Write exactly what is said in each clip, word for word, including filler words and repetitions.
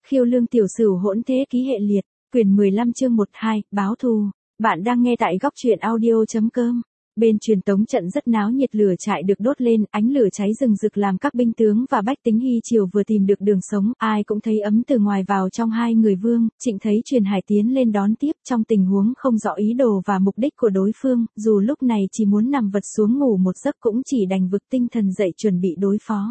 Khiêu Lương Tiểu Sửu hỗn thế ký hệ liệt, quyển mười lăm chương một hai, báo thù. Bạn đang nghe tại góc truyện audio chấm com. Bên truyền tống trận rất náo nhiệt, lửa trại được đốt lên, ánh lửa cháy rừng rực làm các binh tướng và bách tính Hy Triều vừa tìm được đường sống, ai cũng thấy ấm từ ngoài vào trong. Hai người Vương, Trịnh thấy Truyền Hải tiến lên đón tiếp trong tình huống không rõ ý đồ và mục đích của đối phương, dù lúc này chỉ muốn nằm vật xuống ngủ một giấc cũng chỉ đành vực tinh thần dậy chuẩn bị đối phó.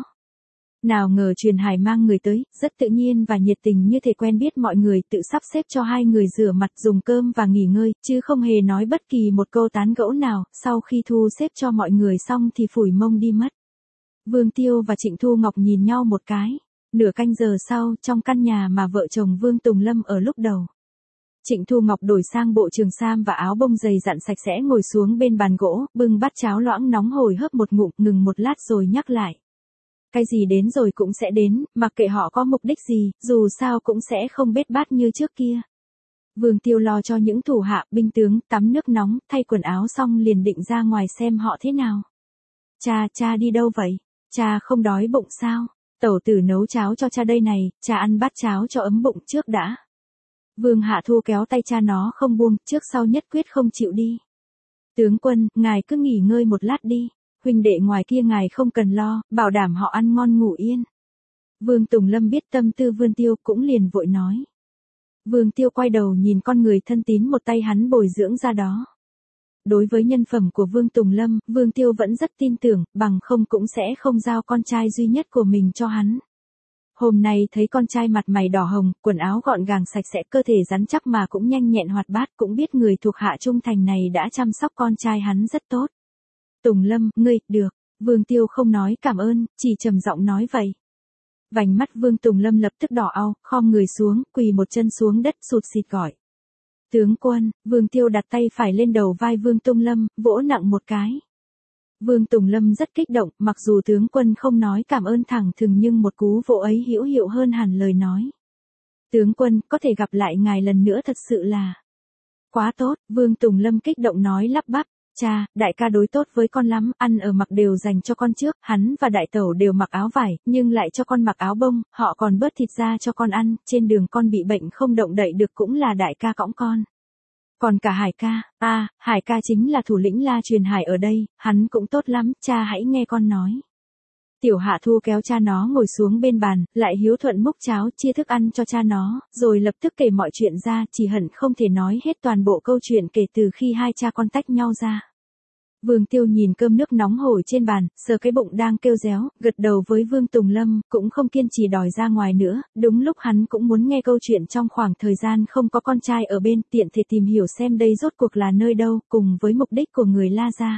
Nào ngờ Truyền Hải mang người tới, rất tự nhiên và nhiệt tình như thể quen biết mọi người, tự sắp xếp cho hai người rửa mặt, dùng cơm và nghỉ ngơi, chứ không hề nói bất kỳ một câu tán gẫu nào. Sau khi thu xếp cho mọi người xong thì phủi mông đi mất. Vương Tiêu và Trịnh Thu Ngọc nhìn nhau một cái. Nửa canh giờ sau, trong căn nhà mà vợ chồng Vương Tùng Lâm ở lúc đầu, Trịnh Thu Ngọc đổi sang bộ trường sam và áo bông dày dặn sạch sẽ, ngồi xuống bên bàn gỗ, bưng bát cháo loãng nóng hổi hớp một ngụm, ngừng một lát rồi nhắc lại. Cái gì đến rồi cũng sẽ đến, mặc kệ họ có mục đích gì, dù sao cũng sẽ không bết bát như trước kia. Vương Tiêu lo cho những thủ hạ, binh tướng, tắm nước nóng, thay quần áo xong liền định ra ngoài xem họ thế nào. Cha, cha đi đâu vậy? Cha không đói bụng sao? Tẩu tử nấu cháo cho cha đây này, cha ăn bát cháo cho ấm bụng trước đã. Vương Hạ Thu kéo tay cha nó không buông, trước sau nhất quyết không chịu đi. Tướng quân, ngài cứ nghỉ ngơi một lát đi. Huynh đệ ngoài kia ngài không cần lo, bảo đảm họ ăn ngon ngủ yên. Vương Tùng Lâm biết tâm tư Vương Tiêu cũng liền vội nói. Vương Tiêu quay đầu nhìn con người thân tín một tay hắn bồi dưỡng ra đó. Đối với nhân phẩm của Vương Tùng Lâm, Vương Tiêu vẫn rất tin tưởng, bằng không cũng sẽ không giao con trai duy nhất của mình cho hắn. Hôm nay thấy con trai mặt mày đỏ hồng, quần áo gọn gàng sạch sẽ, cơ thể rắn chắc mà cũng nhanh nhẹn hoạt bát, cũng biết người thuộc hạ trung thành này đã chăm sóc con trai hắn rất tốt. Tùng Lâm, ngươi, được. Vương Tiêu không nói cảm ơn, chỉ trầm giọng nói vậy. Vành mắt Vương Tùng Lâm lập tức đỏ au, khom người xuống, quỳ một chân xuống đất, sụt sịt gọi. Tướng quân. Vương Tiêu đặt tay phải lên đầu vai Vương Tùng Lâm, vỗ nặng một cái. Vương Tùng Lâm rất kích động, mặc dù tướng quân không nói cảm ơn thẳng thừng nhưng một cú vỗ ấy hữu hiệu hơn hẳn lời nói. Tướng quân, có thể gặp lại ngài lần nữa thật sự là quá tốt. Vương Tùng Lâm kích động nói lắp bắp. Cha, đại ca đối tốt với con lắm, ăn ở mặc đều dành cho con trước, hắn và đại tẩu đều mặc áo vải, nhưng lại cho con mặc áo bông, họ còn bớt thịt ra cho con ăn, trên đường con bị bệnh không động đậy được cũng là đại ca cõng con. Còn cả Hải ca, a, à, Hải ca chính là thủ lĩnh La Truyền Hải ở đây, hắn cũng tốt lắm, cha hãy nghe con nói. Tiểu Hạ Thu kéo cha nó ngồi xuống bên bàn, lại hiếu thuận múc cháo chia thức ăn cho cha nó, rồi lập tức kể mọi chuyện ra, chỉ hận không thể nói hết toàn bộ câu chuyện kể từ khi hai cha con tách nhau ra. Vương Tiêu nhìn cơm nước nóng hổi trên bàn, sờ cái bụng đang kêu réo, gật đầu với Vương Tùng Lâm, cũng không kiên trì đòi ra ngoài nữa, đúng lúc hắn cũng muốn nghe câu chuyện trong khoảng thời gian không có con trai ở bên, tiện thể tìm hiểu xem đây rốt cuộc là nơi đâu, cùng với mục đích của người La gia.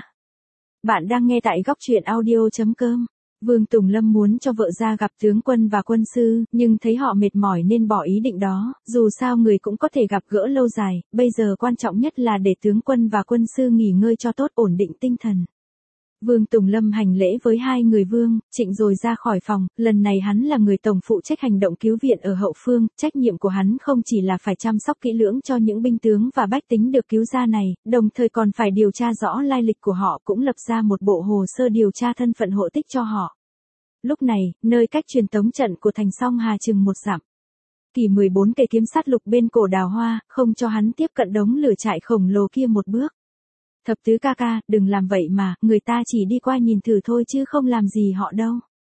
Bạn đang nghe tại góc truyện audio chấm com. Vương Tùng Lâm muốn cho vợ ra gặp tướng quân và quân sư, nhưng thấy họ mệt mỏi nên bỏ ý định đó, dù sao người cũng có thể gặp gỡ lâu dài, bây giờ quan trọng nhất là để tướng quân và quân sư nghỉ ngơi cho tốt, ổn định tinh thần. Vương Tùng Lâm hành lễ với hai người Vương, Trịnh rồi ra khỏi phòng, lần này hắn là người tổng phụ trách hành động cứu viện ở hậu phương, trách nhiệm của hắn không chỉ là phải chăm sóc kỹ lưỡng cho những binh tướng và bách tính được cứu ra này, đồng thời còn phải điều tra rõ lai lịch của họ, cũng lập ra một bộ hồ sơ điều tra thân phận hộ tích cho họ. Lúc này, nơi cách truyền tống trận của thành Song Hà chừng một dặm. Kỳ mười bốn cây kiếm sát lục bên cổ Đào Hoa, không cho hắn tiếp cận đống lửa trại khổng lồ kia một bước. Thập tứ ca ca, đừng làm vậy mà, người ta chỉ đi qua nhìn thử thôi chứ không làm gì họ đâu.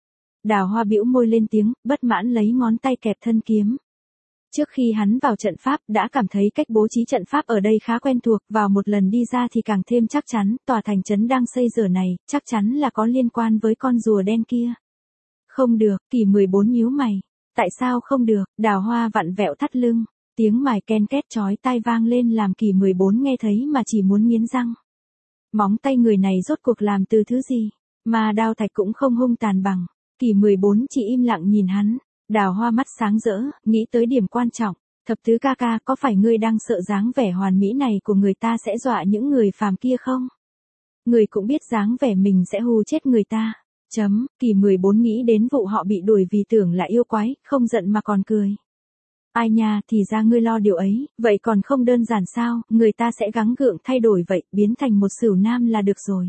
Đào Hoa bĩu môi lên tiếng, bất mãn lấy ngón tay kẹp thân kiếm. Trước khi hắn vào trận pháp, đã cảm thấy cách bố trí trận pháp ở đây khá quen thuộc, vào một lần đi ra thì càng thêm chắc chắn, tòa thành trấn đang xây giờ này, chắc chắn là có liên quan với con rùa đen kia. Không được, Kỳ mười bốn nhíu mày. Tại sao không được? Đào Hoa vặn vẹo thắt lưng. Tiếng mài ken két chói tai vang lên làm Kỳ mười bốn nghe thấy mà chỉ muốn nghiến răng. Móng tay người này rốt cuộc làm từ thứ gì? Mà đao thạch cũng không hung tàn bằng. Kỳ mười bốn chỉ im lặng nhìn hắn. Đào Hoa mắt sáng rỡ, nghĩ tới điểm quan trọng. Thập tứ ca ca, có phải ngươi đang sợ dáng vẻ hoàn mỹ này của người ta sẽ dọa những người phàm kia không? Người cũng biết dáng vẻ mình sẽ hù chết người ta. Chấm, Kỳ mười bốn nghĩ đến vụ họ bị đuổi vì tưởng là yêu quái, không giận mà còn cười. Ai nha, thì ra ngươi lo điều ấy, vậy còn không đơn giản sao, người ta sẽ gắng gượng thay đổi vậy, biến thành một sửu nam là được rồi.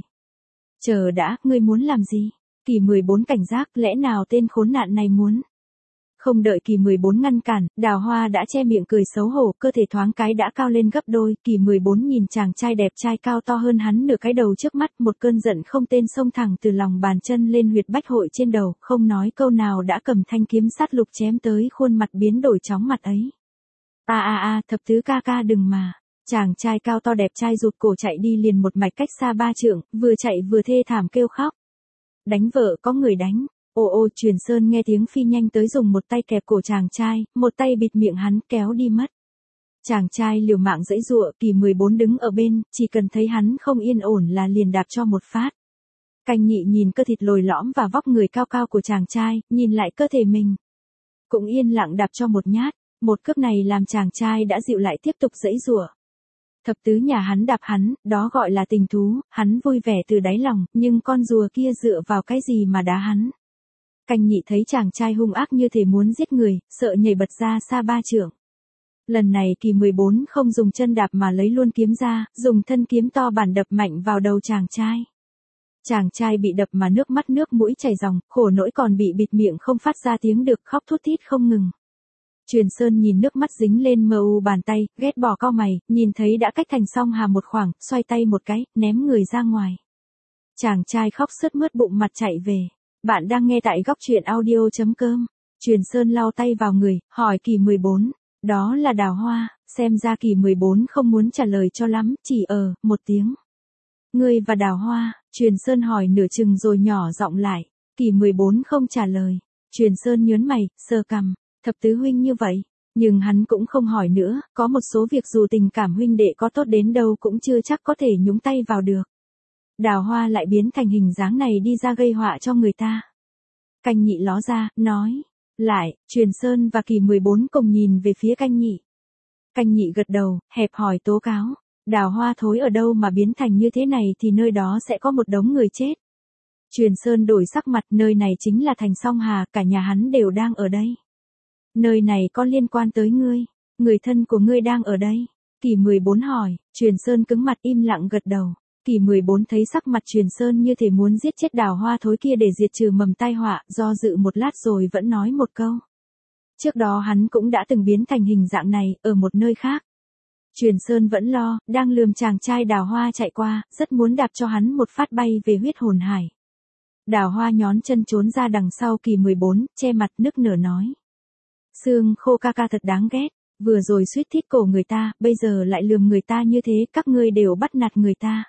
Chờ đã, ngươi muốn làm gì? Kỳ mười bốn cảnh giác, lẽ nào tên khốn nạn này muốn Không đợi kỳ mười bốn ngăn cản, Đào Hoa đã che miệng cười xấu hổ, cơ thể thoáng cái đã cao lên gấp đôi, kỳ mười bốn nhìn chàng trai đẹp trai cao to hơn hắn nửa cái đầu trước mắt, một cơn giận không tên xông thẳng từ lòng bàn chân lên huyệt bách hội trên đầu, không nói câu nào đã cầm thanh kiếm sát lục chém tới khuôn mặt biến đổi chóng mặt ấy. A a a, thập tứ ca ca đừng mà. Chàng trai cao to đẹp trai rụt cổ chạy đi liền một mạch cách xa ba trượng, vừa chạy vừa thê thảm kêu khóc. Đánh vợ có người đánh. Ô ô, Truyền Sơn nghe tiếng phi nhanh tới dùng một tay kẹp cổ chàng trai, một tay bịt miệng hắn kéo đi mất. Chàng trai liều mạng giãy giụa, kỳ mười bốn đứng ở bên, chỉ cần thấy hắn không yên ổn là liền đạp cho một phát. Canh Nhị nhìn cơ thịt lồi lõm và vóc người cao cao của chàng trai, nhìn lại cơ thể mình. Cũng yên lặng đạp cho một nhát, một cước này làm chàng trai đã dịu lại tiếp tục giãy giụa. Thập tứ nhà hắn đạp hắn, đó gọi là tình thú, hắn vui vẻ từ đáy lòng, nhưng con rùa kia dựa vào cái gì mà đá hắn. Canh Nhị thấy chàng trai hung ác như thể muốn giết người, sợ nhảy bật ra xa ba trượng. Lần này kỳ mười bốn không dùng chân đạp mà lấy luôn kiếm ra, dùng thân kiếm to bản đập mạnh vào đầu chàng trai. Chàng trai bị đập mà nước mắt nước mũi chảy ròng, khổ nỗi còn bị bịt miệng không phát ra tiếng được, khóc thút thít không ngừng. Truyền Sơn nhìn nước mắt dính lên mờ u bàn tay, ghét bỏ cau mày, nhìn thấy đã cách thành song hà một khoảng, xoay tay một cái, ném người ra ngoài. Chàng trai khóc sướt mướt bụng mặt chạy về. Bạn đang nghe tại góc truyện audio chấm com. Truyền Sơn lau tay vào người, hỏi kỳ mười bốn. Đó là Đào Hoa, xem ra kỳ mười bốn không muốn trả lời cho lắm, chỉ ờ, một tiếng. Ngươi và Đào Hoa, Truyền Sơn hỏi nửa chừng rồi nhỏ giọng lại. Kỳ mười bốn không trả lời. Truyền Sơn nhớn mày, sờ cằm. Thập tứ huynh như vậy. Nhưng hắn cũng không hỏi nữa, có một số việc dù tình cảm huynh đệ có tốt đến đâu cũng chưa chắc có thể nhúng tay vào được. Đào Hoa lại biến thành hình dáng này đi ra gây họa cho người ta. Canh Nhị ló ra, nói. Lại, Truyền Sơn và kỳ mười bốn cùng nhìn về phía Canh Nhị. Canh Nhị gật đầu, hẹp hỏi tố cáo. Đào Hoa thối ở đâu mà biến thành như thế này thì nơi đó sẽ có một đống người chết. Truyền Sơn đổi sắc mặt, nơi này chính là thành Song Hà, cả nhà hắn đều đang ở đây. Nơi này có liên quan tới ngươi, người thân của ngươi đang ở đây. Kỳ mười bốn hỏi, Truyền Sơn cứng mặt im lặng gật đầu. Kỳ mười bốn thấy sắc mặt Truyền Sơn như thể muốn giết chết Đào Hoa thối kia để diệt trừ mầm tai họa, do dự một lát rồi vẫn nói một câu. Trước đó hắn cũng đã từng biến thành hình dạng này, ở một nơi khác. Truyền Sơn vẫn lo, đang lườm chàng trai Đào Hoa chạy qua, rất muốn đạp cho hắn một phát bay về huyết hồn hải. Đào Hoa nhón chân trốn ra đằng sau kỳ mười bốn, che mặt nức nở nói. Sương Khô ca ca thật đáng ghét, vừa rồi suýt thít cổ người ta, bây giờ lại lườm người ta như thế, các ngươi đều bắt nạt người ta.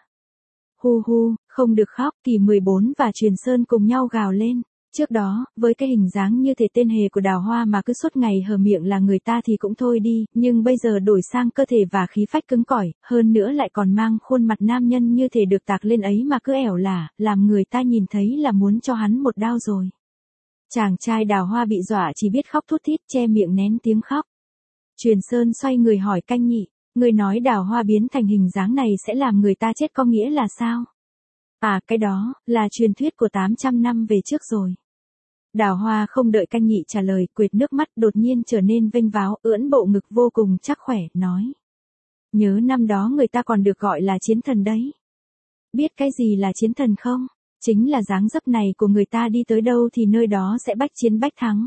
Hu hu, không được khóc, kỳ mười bốn và Truyền Sơn cùng nhau gào lên. Trước đó, với cái hình dáng như thể tên hề của Đào Hoa mà cứ suốt ngày hờ miệng là người ta thì cũng thôi đi, nhưng bây giờ đổi sang cơ thể và khí phách cứng cỏi, hơn nữa lại còn mang khuôn mặt nam nhân như thể được tạc lên ấy mà cứ ẻo lả, làm người ta nhìn thấy là muốn cho hắn một đao rồi. Chàng trai Đào Hoa bị dọa chỉ biết khóc thút thít, che miệng nén tiếng khóc. Truyền Sơn xoay người hỏi Canh Nhị, người nói Đào Hoa biến thành hình dáng này sẽ làm người ta chết có nghĩa là sao? À, cái đó, là truyền thuyết của tám trăm năm về trước rồi. Đào Hoa không đợi Canh Nhị trả lời, quệt nước mắt đột nhiên trở nên vênh váo, ưỡn bộ ngực vô cùng chắc khỏe, nói. Nhớ năm đó người ta còn được gọi là chiến thần đấy. Biết cái gì là chiến thần không? Chính là dáng dấp này của người ta đi tới đâu thì nơi đó sẽ bách chiến bách thắng.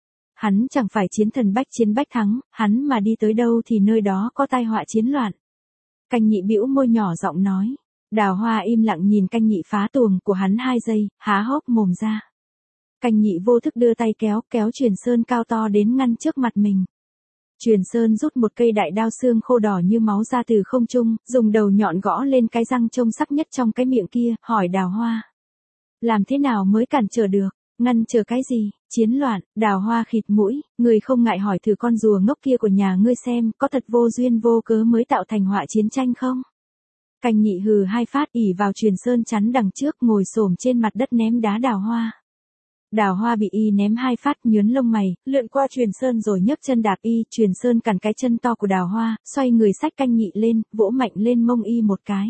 Hắn chẳng phải chiến thần bách chiến bách thắng, hắn mà đi tới đâu thì nơi đó có tai họa chiến loạn. Canh Nhị bĩu môi nhỏ giọng nói. Đào Hoa im lặng nhìn Canh Nhị phá tuồng của hắn hai giây, há hốc mồm ra. Canh Nhị vô thức đưa tay kéo, kéo Truyền Sơn cao to đến ngăn trước mặt mình. Truyền Sơn rút một cây đại đao xương khô đỏ như máu ra từ không trung, dùng đầu nhọn gõ lên cái răng trông sắc nhất trong cái miệng kia, hỏi Đào Hoa. Làm thế nào mới cản trở được? Ngăn trở cái gì? Chiến loạn. Đào Hoa khịt mũi, người không ngại hỏi thử con rùa ngốc kia của nhà ngươi xem, có thật vô duyên vô cớ mới tạo thành họa chiến tranh không? Canh Nhị hừ hai phát ỉ vào Truyền Sơn chắn đằng trước, ngồi xổm trên mặt đất ném đá Đào Hoa. Đào Hoa bị y ném hai phát, nhớn lông mày, lượn qua Truyền Sơn rồi nhấc chân đạp y. Truyền Sơn cản cái chân to của Đào Hoa, xoay người xách Canh Nhị lên, vỗ mạnh lên mông y một cái.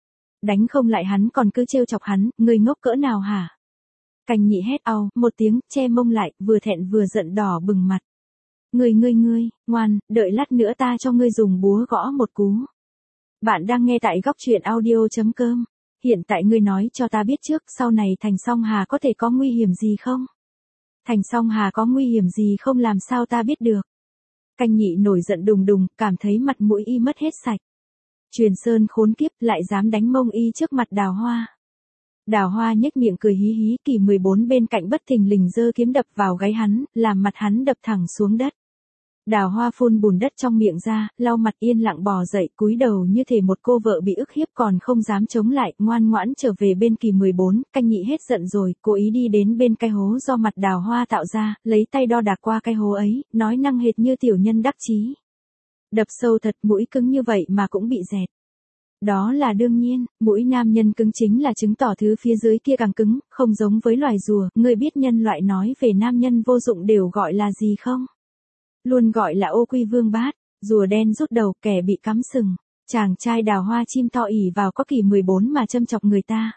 Đánh không lại hắn còn cứ trêu chọc hắn, người ngốc cỡ nào hả? Canh Nhị hét au một tiếng, che mông lại, vừa thẹn vừa giận đỏ bừng mặt. Ngươi ngươi ngươi, ngoan, đợi lát nữa ta cho ngươi dùng búa gõ một cú. Bạn đang nghe tại góc truyện audio chấm com. Hiện tại ngươi nói cho ta biết trước, sau này thành Song Hà có thể có nguy hiểm gì không? Thành Song Hà có nguy hiểm gì không, làm sao ta biết được. Canh Nhị nổi giận đùng đùng, cảm thấy mặt mũi y mất hết sạch. Truyền Sơn khốn kiếp, lại dám đánh mông y trước mặt Đào Hoa. Đào Hoa nhếch miệng cười hí hí, Kỳ mười bốn bên cạnh bất thình lình giơ kiếm đập vào gáy hắn, làm mặt hắn đập thẳng xuống đất. Đào Hoa phun bùn đất trong miệng ra, lau mặt yên lặng bò dậy, cúi đầu như thể một cô vợ bị ức hiếp còn không dám chống lại, ngoan ngoãn trở về bên Kỳ mười bốn. Canh Nhị hết giận rồi, cố ý đi đến bên cái hố do mặt Đào Hoa tạo ra, lấy tay đo đạc qua cái hố ấy, nói năng hệt như tiểu nhân đắc chí. Đập sâu thật, mũi cứng như vậy mà cũng bị dẹt. Đó là đương nhiên, mũi nam nhân cứng chính là chứng tỏ thứ phía dưới kia càng cứng, không giống với loài rùa. Người biết nhân loại nói về nam nhân vô dụng đều gọi là gì không? Luôn gọi là ô quy vương bát, rùa đen rút đầu, kẻ bị cắm sừng. Chàng trai Đào Hoa chim to ỉ vào có Kỳ mười bốn mà châm chọc người ta.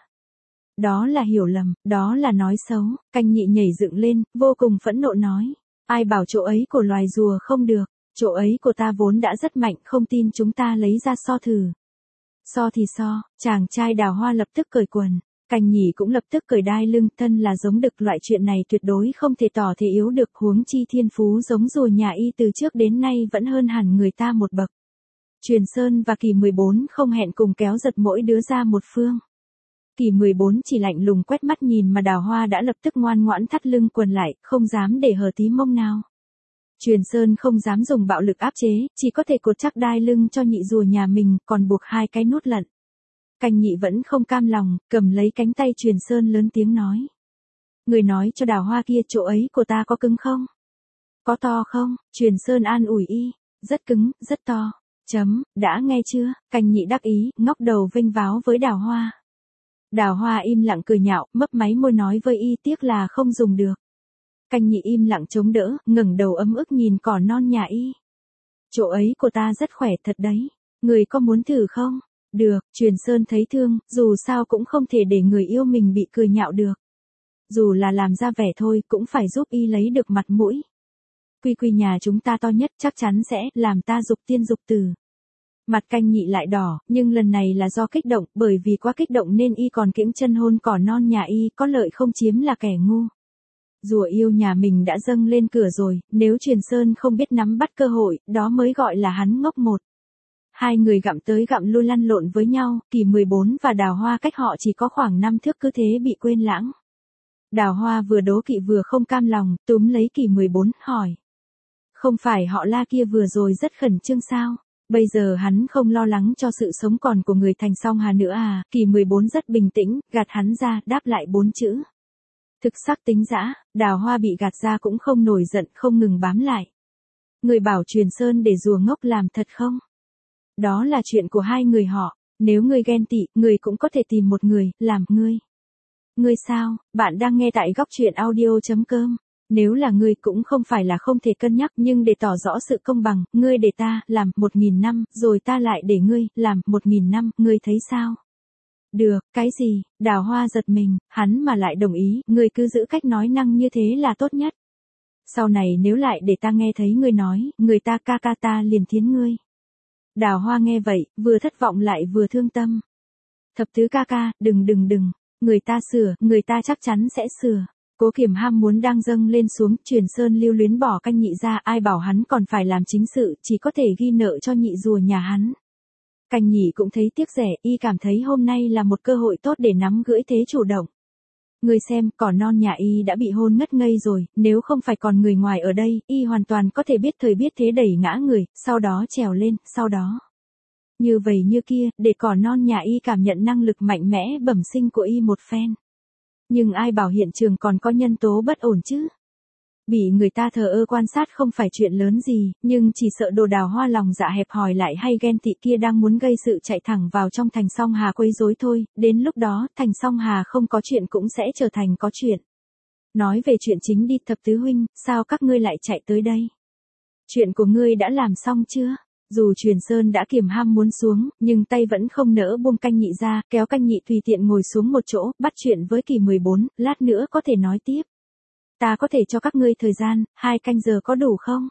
Đó là hiểu lầm, đó là nói xấu. Canh Nhị nhảy dựng lên, vô cùng phẫn nộ nói. Ai bảo chỗ ấy của loài rùa không được, chỗ ấy của ta vốn đã rất mạnh, không tin chúng ta lấy ra so thử. So thì so, chàng trai Đào Hoa lập tức cởi quần. Canh Nhị cũng lập tức cởi đai lưng, thân là giống đực, loại chuyện này tuyệt đối không thể tỏ thể yếu được, huống chi thiên phú giống rùa nhà y từ trước đến nay vẫn hơn hẳn người ta một bậc. Truyền Sơn và Kỳ mười bốn không hẹn cùng kéo giật mỗi đứa ra một phương. Kỳ mười bốn chỉ lạnh lùng quét mắt nhìn mà Đào Hoa đã lập tức ngoan ngoãn thắt lưng quần lại, không dám để hở tí mông nào. Truyền Sơn không dám dùng bạo lực áp chế, chỉ có thể cột chắc đai lưng cho nhị rùa nhà mình, còn buộc hai cái nút lận. Canh Nhị vẫn không cam lòng, cầm lấy cánh tay Truyền Sơn lớn tiếng nói. Người nói cho Đào Hoa kia, chỗ ấy của ta có cứng không? Có to không? Truyền Sơn an ủi y. Rất cứng, rất to. Chấm, đã nghe chưa? Canh Nhị đắc ý, ngóc đầu vênh váo với Đào Hoa. Đào Hoa im lặng cười nhạo, mấp máy môi nói với y, tiếc là không dùng được. Canh Nhị im lặng chống đỡ, ngẩng đầu ấm ức nhìn cỏ non nhà y. Chỗ ấy của ta rất khỏe thật đấy. Người có muốn thử không? Được, Truyền Sơn thấy thương, dù sao cũng không thể để người yêu mình bị cười nhạo được. Dù là làm ra vẻ thôi, cũng phải giúp y lấy được mặt mũi. Quy quy nhà chúng ta to nhất, chắc chắn sẽ làm ta dục tiên dục tử. Mặt Canh Nhị lại đỏ, nhưng lần này là do kích động, bởi vì quá kích động nên y còn kiễng chân hôn cỏ non nhà y, có lợi không chiếm là kẻ ngu. Rùa yêu nhà mình đã dâng lên cửa rồi, nếu Truyền Sơn không biết nắm bắt cơ hội, đó mới gọi là hắn ngốc một. Hai người gặm tới gặm lui lăn lộn với nhau, Kỳ mười bốn và Đào Hoa cách họ chỉ có khoảng năm thước, cứ thế bị quên lãng. Đào Hoa vừa đố kỵ vừa không cam lòng, túm lấy Kỳ mười bốn, hỏi. Không phải họ La kia vừa rồi rất khẩn trương sao? Bây giờ hắn không lo lắng cho sự sống còn của người Thành Song Hà nữa à? Kỳ mười bốn rất bình tĩnh, gạt hắn ra, đáp lại bốn chữ. Thực sắc tính dã. Đào Hoa bị gạt ra cũng không nổi giận, không ngừng bám lại. Người bảo Truyền Sơn để rùa ngốc làm thật không? Đó là chuyện của hai người họ, nếu ngươi ghen tị, ngươi cũng có thể tìm một người, làm ngươi. Ngươi sao? Bạn đang nghe tại góc truyện audio chấm com. Nếu là ngươi cũng không phải là không thể cân nhắc, nhưng để tỏ rõ sự công bằng, ngươi để ta làm một nghìn năm, rồi ta lại để ngươi làm một nghìn năm, ngươi thấy sao? Được, cái gì? Đào Hoa giật mình, hắn mà lại đồng ý, ngươi cứ giữ cách nói năng như thế là tốt nhất. Sau này nếu lại để ta nghe thấy ngươi nói, người ta ca ca ta liền thiến ngươi. Đào Hoa nghe vậy, vừa thất vọng lại vừa thương tâm. Thập tứ ca ca, đừng đừng đừng, người ta sửa, người ta chắc chắn sẽ sửa. Cố Kiềm ham muốn đang dâng lên xuống, Truyền Sơn lưu luyến bỏ Canh Nhị ra, ai bảo hắn còn phải làm chính sự, chỉ có thể ghi nợ cho nhị rùa nhà hắn. Canh Nhị cũng thấy tiếc rẻ, y cảm thấy hôm nay là một cơ hội tốt để nắm gưỡi thế chủ động. Người xem, cỏ non nhà y đã bị hôn ngất ngây rồi, nếu không phải còn người ngoài ở đây, y hoàn toàn có thể biết thời biết thế đẩy ngã người, sau đó trèo lên, sau đó. Như vậy như kia, để cỏ non nhà y cảm nhận năng lực mạnh mẽ bẩm sinh của y một phen. Nhưng ai bảo hiện trường còn có nhân tố bất ổn chứ? Bị người ta thờ ơ quan sát không phải chuyện lớn gì, nhưng chỉ sợ đồ Đào Hoa lòng dạ hẹp hòi lại hay ghen tị kia đang muốn gây sự chạy thẳng vào trong Thành Song Hà quấy rối thôi, đến lúc đó, Thành Song Hà không có chuyện cũng sẽ trở thành có chuyện. Nói về chuyện chính đi, Thập tứ huynh, sao các ngươi lại chạy tới đây? Chuyện của ngươi đã làm xong chưa? Dù Truyền Sơn đã kiềm ham muốn xuống, nhưng tay vẫn không nỡ buông Canh Nhị ra, kéo Canh Nhị tùy tiện ngồi xuống một chỗ, bắt chuyện với Kỳ mười bốn, lát nữa có thể nói tiếp. Ta có thể cho các ngươi thời gian, hai canh giờ có đủ không?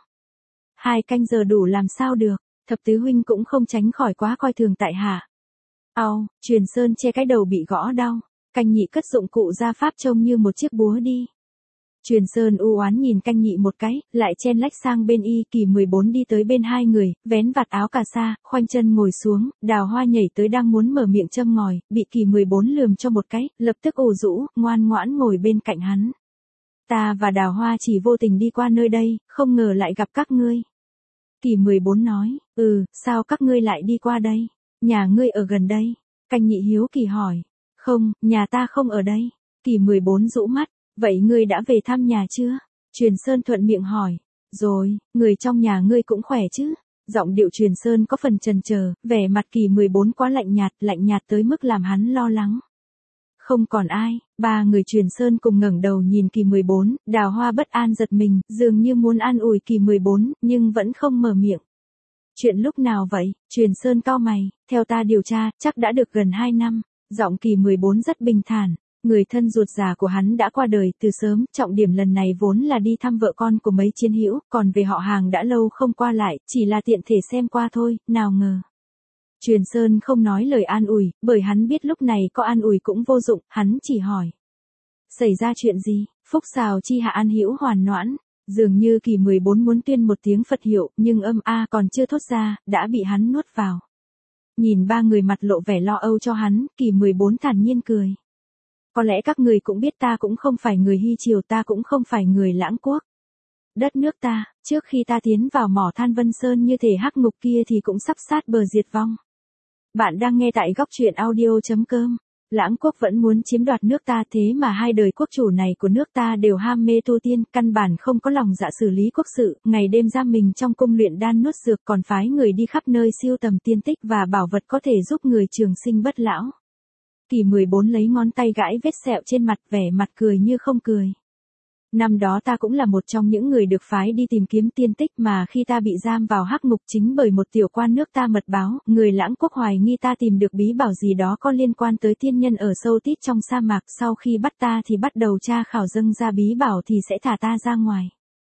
Hai canh giờ đủ làm sao được, Thập tứ huynh cũng không tránh khỏi quá coi thường tại hạ. Ao, Truyền Sơn che cái đầu bị gõ đau, Canh Nhị cất dụng cụ gia pháp trông như một chiếc búa đi. Truyền Sơn u oán nhìn Canh Nhị một cái, lại chen lách sang bên y. Kỳ mười bốn đi tới bên hai người, vén vạt áo cà sa, khoanh chân ngồi xuống, Đào Hoa nhảy tới đang muốn mở miệng châm ngòi, bị Kỳ mười bốn lườm cho một cái, lập tức ủ rũ, ngoan ngoãn ngồi bên cạnh hắn. Ta và Đào Hoa chỉ vô tình đi qua nơi đây, không ngờ lại gặp các ngươi. Kỳ mười bốn nói, ừ, sao các ngươi lại đi qua đây? Nhà ngươi ở gần đây. Canh Nhị hiếu kỳ hỏi. Không, nhà ta không ở đây. Kỳ mười bốn rũ mắt. Vậy ngươi đã về thăm nhà chưa? Truyền Sơn thuận miệng hỏi. Rồi, người trong nhà ngươi cũng khỏe chứ? Giọng điệu Truyền Sơn có phần chần chờ, vẻ mặt Kỳ mười bốn quá lạnh nhạt, lạnh nhạt tới mức làm hắn lo lắng. Không còn ai, ba người Truyền Sơn cùng ngẩng đầu nhìn Kỳ mười bốn, Đào Hoa bất an giật mình, dường như muốn an ủi Kỳ mười bốn, nhưng vẫn không mở miệng. Chuyện lúc nào vậy? Truyền Sơn cau mày, theo ta điều tra, chắc đã được gần hai năm. Giọng Kỳ mười bốn rất bình thản. Người thân ruột già của hắn đã qua đời từ sớm, trọng điểm lần này vốn là đi thăm vợ con của mấy chiến hữu, còn về họ hàng đã lâu không qua lại, chỉ là tiện thể xem qua thôi, nào ngờ. Truyền Sơn không nói lời an ủi, bởi hắn biết lúc này có an ủi cũng vô dụng, hắn chỉ hỏi. Xảy ra chuyện gì? Phúc Sào Chi Hạ An Hữu hoàn noãn, dường như Kỳ mười bốn muốn tuyên một tiếng Phật hiệu, nhưng âm A còn chưa thốt ra, đã bị hắn nuốt vào. Nhìn ba người mặt lộ vẻ lo âu cho hắn, Kỳ mười bốn thản nhiên cười. Có lẽ các người cũng biết ta cũng không phải người Hy Triều, ta cũng không phải người Lãng Quốc. Đất nước ta, trước khi ta tiến vào mỏ than Vân Sơn như thể hắc ngục kia thì cũng sắp sát bờ diệt vong. Bạn đang nghe tại góc truyện audio.com. Lãng Quốc vẫn muốn chiếm đoạt nước ta, thế mà hai đời quốc chủ này của nước ta đều ham mê tu tiên, căn bản không có lòng dạ xử lý quốc sự, ngày đêm giam mình trong cung luyện đan nuốt dược, còn phái người đi khắp nơi siêu tầm tiên tích và bảo vật có thể giúp người trường sinh bất lão. Kỳ mười bốn lấy ngón tay gãi vết sẹo trên mặt, vẻ mặt cười như không cười. Năm đó ta cũng là một trong những người được phái đi tìm kiếm tiên tích, mà khi ta bị giam vào hắc ngục chính bởi một tiểu quan nước ta mật báo, người Lãng Quốc hoài nghi ta tìm được bí bảo gì đó có liên quan tới tiên nhân ở sâu tít trong sa mạc, sau khi bắt ta thì bắt đầu tra khảo dâng ra bí bảo thì sẽ thả ta ra ngoài.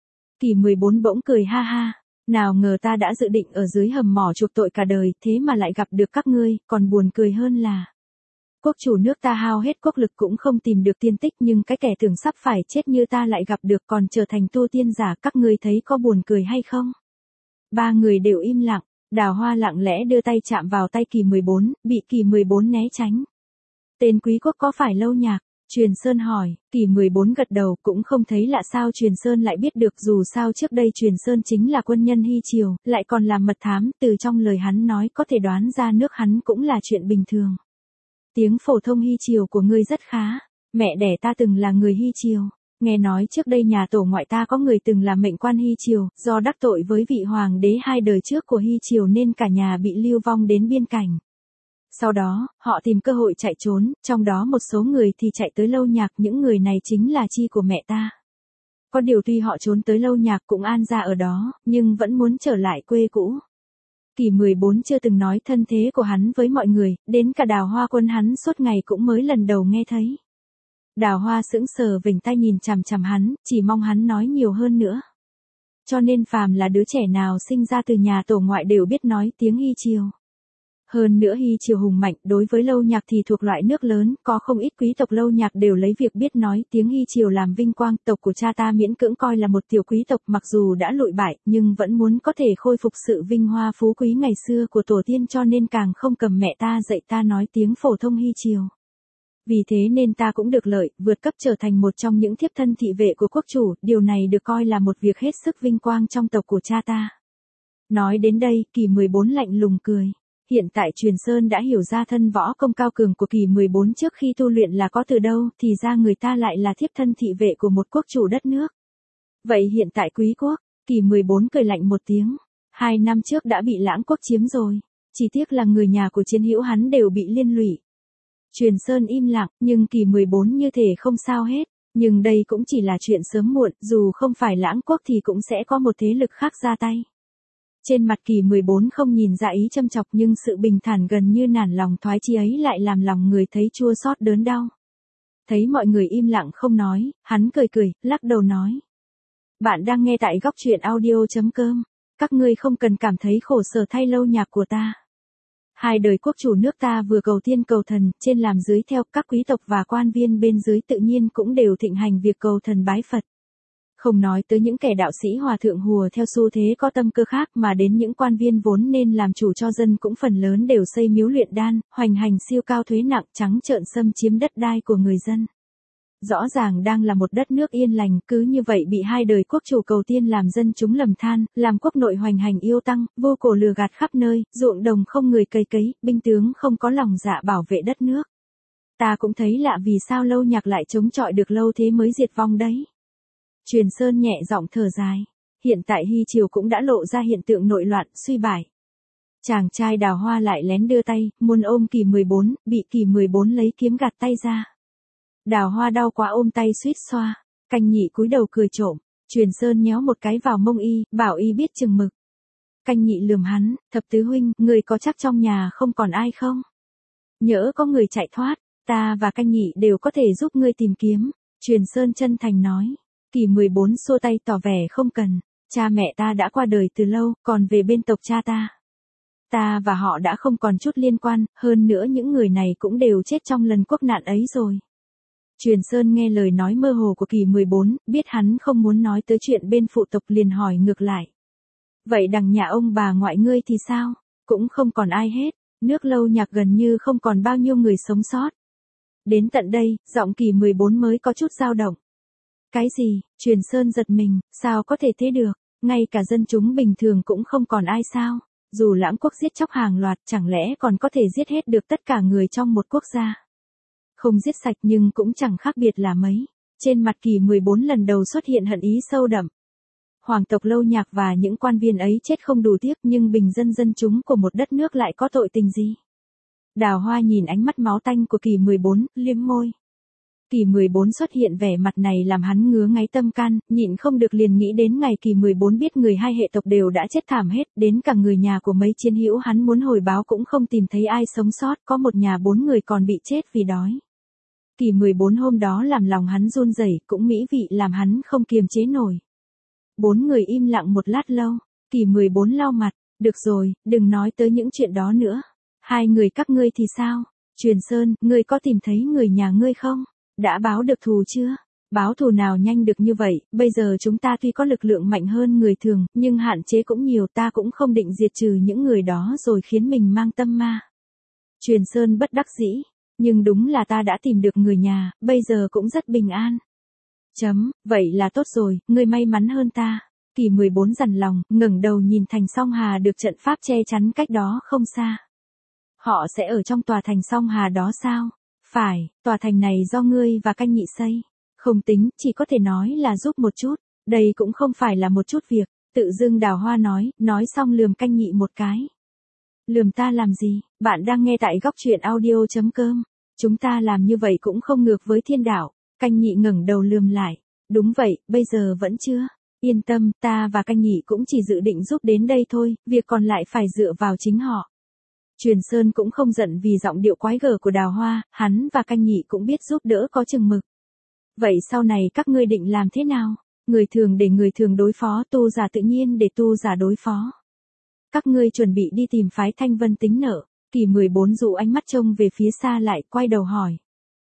Kỳ mười bốn bỗng cười ha ha, nào ngờ ta đã dự định ở dưới hầm mỏ chuộc tội cả đời, thế mà lại gặp được các ngươi, còn buồn cười hơn là quốc chủ nước ta hao hết quốc lực cũng không tìm được tiên tích, nhưng cái kẻ tưởng sắp phải chết như ta lại gặp được, còn trở thành tu tiên giả, các ngươi thấy có buồn cười hay không? Ba người đều im lặng, Đào Hoa lặng lẽ đưa tay chạm vào tay Kỳ mười bốn, bị Kỳ mười bốn né tránh. Tên quý quốc có phải Lâu Nhạc? Truyền Sơn hỏi. Kỳ mười bốn gật đầu, cũng không thấy lạ sao Truyền Sơn lại biết được, dù sao trước đây Truyền Sơn chính là quân nhân Hy Triều, lại còn làm mật thám, từ trong lời hắn nói có thể đoán ra nước hắn cũng là chuyện bình thường. Tiếng phổ thông Hy Triều của ngươi rất khá. Mẹ đẻ ta từng là người Hy Triều. Nghe nói trước đây nhà tổ ngoại ta có người từng là mệnh quan Hy Triều, do đắc tội với vị hoàng đế hai đời trước của Hy Triều nên cả nhà bị lưu vong đến biên cảnh. Sau đó, họ tìm cơ hội chạy trốn, trong đó một số người thì chạy tới Lâu Nhạc, những người này chính là chi của mẹ ta. Có điều tuy họ trốn tới Lâu Nhạc cũng an ra ở đó, nhưng vẫn muốn trở lại quê cũ. Kỳ mười bốn chưa từng nói thân thế của hắn với mọi người, đến cả Đào Hoa quân hắn suốt ngày cũng mới lần đầu nghe thấy. Đào Hoa sững sờ vểnh tai nhìn chằm chằm hắn, chỉ mong hắn nói nhiều hơn nữa. Cho nên phàm là đứa trẻ nào sinh ra từ nhà tổ ngoại đều biết nói tiếng Hy Triều. Hơn nữa Hy Triều hùng mạnh, đối với Lâu Nhạc thì thuộc loại nước lớn, có không ít quý tộc Lâu Nhạc đều lấy việc biết nói tiếng Hy Triều làm vinh quang. Tộc của cha ta miễn cưỡng coi là một tiểu quý tộc, mặc dù đã lụi bại, nhưng vẫn muốn có thể khôi phục sự vinh hoa phú quý ngày xưa của tổ tiên, cho nên càng không cầm mẹ ta dạy ta nói tiếng phổ thông Hy Triều. Vì thế nên ta cũng được lợi, vượt cấp trở thành một trong những thiếp thân thị vệ của quốc chủ, điều này được coi là một việc hết sức vinh quang trong tộc của cha ta. Nói đến đây, Kỳ mười bốn lạnh lùng cười. Hiện tại Truyền Sơn đã hiểu ra thân võ công cao cường của Kỳ mười bốn trước khi tu luyện là có từ đâu, thì ra người ta lại là thiếp thân thị vệ của một quốc chủ đất nước. Vậy hiện tại quý quốc, Kỳ mười bốn cười lạnh một tiếng. Hai năm trước đã bị Lãng Quốc chiếm rồi. Chỉ tiếc là người nhà của chiến hữu hắn đều bị liên lụy. Truyền Sơn im lặng, nhưng Kỳ mười bốn như thể không sao hết. Nhưng đây cũng chỉ là chuyện sớm muộn, dù không phải Lãng Quốc thì cũng sẽ có một thế lực khác ra tay. Trên mặt Kỳ mười bốn không nhìn ra ý châm chọc, nhưng sự bình thản gần như nản lòng thoái chi ấy lại làm lòng người thấy chua xót đớn đau. Thấy mọi người im lặng không nói, hắn cười cười, lắc đầu nói. Bạn đang nghe tại góc truyện audio.com. Các ngươi không cần cảm thấy khổ sở thay Lâu Nhạc của ta. Hai đời quốc chủ nước ta vừa cầu tiên cầu thần, trên làm dưới theo, các quý tộc và quan viên bên dưới tự nhiên cũng đều thịnh hành việc cầu thần bái Phật. Không nói tới những kẻ đạo sĩ hòa thượng hùa theo xu thế có tâm cơ khác mà đến những quan viên vốn nên làm chủ cho dân cũng phần lớn đều xây miếu luyện đan, hoành hành siêu cao thuế nặng trắng trợn xâm chiếm đất đai của người dân. Rõ ràng đang là một đất nước yên lành, cứ như vậy bị hai đời quốc chủ cầu tiên làm dân chúng lầm than, làm quốc nội hoành hành yêu tăng, vô cổ lừa gạt khắp nơi, ruộng đồng không người cày cấy, binh tướng không có lòng dạ bảo vệ đất nước. Ta cũng thấy lạ vì sao Lâu Nhạc lại chống chọi được lâu thế mới diệt vong đấy. Truyền Sơn nhẹ giọng thở dài. Hiện tại Hy Triều cũng đã lộ ra hiện tượng nội loạn, suy bại. Chàng trai Đào Hoa lại lén đưa tay, muốn ôm Kỳ mười bốn, bị Kỳ mười bốn lấy kiếm gạt tay ra. Đào Hoa đau quá ôm tay suýt xoa, Canh Nhị cúi đầu cười trộm, Truyền Sơn nhéo một cái vào mông y, bảo y biết chừng mực. Canh Nhị lườm hắn, Thập tứ huynh, người có chắc trong nhà không còn ai không? Nhỡ có người chạy thoát, ta và Canh Nhị đều có thể giúp ngươi tìm kiếm. Truyền Sơn chân thành nói. Kỳ mười bốn xua tay tỏ vẻ không cần, cha mẹ ta đã qua đời từ lâu, còn về bên tộc cha ta. Ta và họ đã không còn chút liên quan, hơn nữa những người này cũng đều chết trong lần quốc nạn ấy rồi. Truyền Sơn nghe lời nói mơ hồ của Kỳ mười bốn, biết hắn không muốn nói tới chuyện bên phụ tộc liền hỏi ngược lại. Vậy đằng nhà ông bà ngoại ngươi thì sao? Cũng không còn ai hết, nước Lâu Nhạc gần như không còn bao nhiêu người sống sót. Đến tận đây, giọng Kỳ mười bốn mới có chút dao động. Cái gì? Truyền Sơn giật mình, sao có thể thế được, ngay cả dân chúng bình thường cũng không còn ai sao? Dù Lãng quốc giết chóc hàng loạt chẳng lẽ còn có thể giết hết được tất cả người trong một quốc gia? Không giết sạch nhưng cũng chẳng khác biệt là mấy. Trên mặt Kỳ mười bốn lần đầu xuất hiện hận ý sâu đậm. Hoàng tộc Lâu Nhạc và những quan viên ấy chết không đủ tiếc nhưng bình dân dân chúng của một đất nước lại có tội tình gì? Đào Hoa nhìn ánh mắt máu tanh của Kỳ mười bốn, liếm môi. Kỳ mười bốn xuất hiện vẻ mặt này làm hắn ngứa ngáy tâm can, nhịn không được liền nghĩ đến ngày Kỳ mười bốn biết người hai hệ tộc đều đã chết thảm hết, đến cả người nhà của mấy chiến hữu hắn muốn hồi báo cũng không tìm thấy ai sống sót, có một nhà bốn người còn bị chết vì đói. Kỳ mười bốn hôm đó làm lòng hắn run rẩy, cũng mỹ vị làm hắn không kiềm chế nổi. Bốn người im lặng một lát lâu, Kỳ mười bốn lau mặt, được rồi, đừng nói tới những chuyện đó nữa. Hai người các ngươi thì sao? Truyền Sơn, ngươi có tìm thấy người nhà ngươi không? Đã báo được thù chưa? Báo thù nào nhanh được như vậy, bây giờ chúng ta tuy có lực lượng mạnh hơn người thường, nhưng hạn chế cũng nhiều, ta cũng không định diệt trừ những người đó rồi khiến mình mang tâm ma. Truyền Sơn bất đắc dĩ, nhưng đúng là ta đã tìm được người nhà, bây giờ cũng rất bình an. Chấm, vậy là tốt rồi, ngươi may mắn hơn ta. Kỳ mười bốn dằn lòng, ngẩng đầu nhìn thành Song Hà được trận pháp che chắn cách đó không xa. Họ sẽ ở trong tòa thành Song Hà đó sao? Phải, tòa thành này do ngươi và Canh Nhị xây. Không tính, chỉ có thể nói là giúp một chút. Đây cũng không phải là một chút việc. Tự dưng Đào Hoa nói, nói xong lườm Canh Nhị một cái. Lườm ta làm gì? Bạn đang nghe tại góc truyện audio chấm com. Chúng ta làm như vậy cũng không ngược với thiên đạo. Canh Nhị ngẩng đầu lườm lại. Đúng vậy, bây giờ vẫn chưa. Yên tâm, ta và Canh Nhị cũng chỉ dự định giúp đến đây thôi, việc còn lại phải dựa vào chính họ. Truyền Sơn cũng không giận vì giọng điệu quái gở của Đào Hoa, hắn và Canh Nhị cũng biết giúp đỡ có chừng mực. Vậy sau này các ngươi định làm thế nào? Người thường để người thường đối phó, tu giả tự nhiên để tu giả đối phó. Các ngươi chuẩn bị đi tìm phái Thanh Vân tính nợ. Kỳ mười bốn dụ ánh mắt trông về phía xa lại, quay đầu hỏi.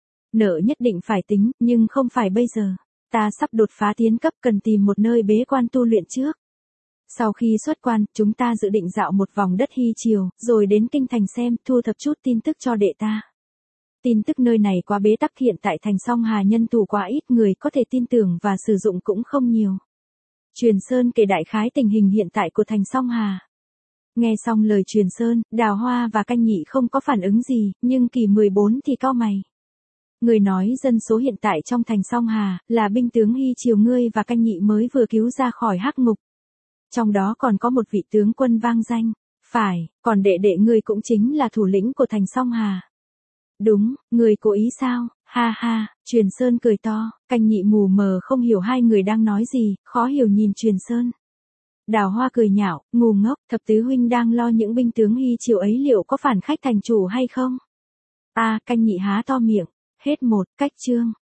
Nợ nhất định phải tính, nhưng không phải bây giờ. Ta sắp đột phá tiến cấp cần tìm một nơi bế quan tu luyện trước. Sau khi xuất quan, chúng ta dự định dạo một vòng đất Hy Triều, rồi đến Kinh Thành xem, thu thập chút tin tức cho đệ ta. Tin tức nơi này quá bế tắc, hiện tại thành Song Hà nhân thủ quá ít, người có thể tin tưởng và sử dụng cũng không nhiều. Truyền Sơn kể đại khái tình hình hiện tại của thành Song Hà. Nghe xong lời Truyền Sơn, Đào Hoa và Canh Nhị không có phản ứng gì, nhưng Kỳ mười bốn thì cau mày. Người nói dân số hiện tại trong thành Song Hà, là binh tướng Hy Triều ngươi và Canh Nhị mới vừa cứu ra khỏi hắc ngục. Trong đó còn có một vị tướng quân vang danh. Phải, còn đệ đệ ngươi cũng chính là thủ lĩnh của thành Song Hà. Đúng, người cố ý sao? Ha ha, Truyền Sơn cười to, Canh Nhị mù mờ không hiểu hai người đang nói gì, khó hiểu nhìn Truyền Sơn. Đào Hoa cười nhạo, ngu ngốc, Thập tứ huynh đang lo những binh tướng Hy Triều ấy liệu có phản khách thành chủ hay không? À, Canh Nhị há to miệng. Hết một, cách chương.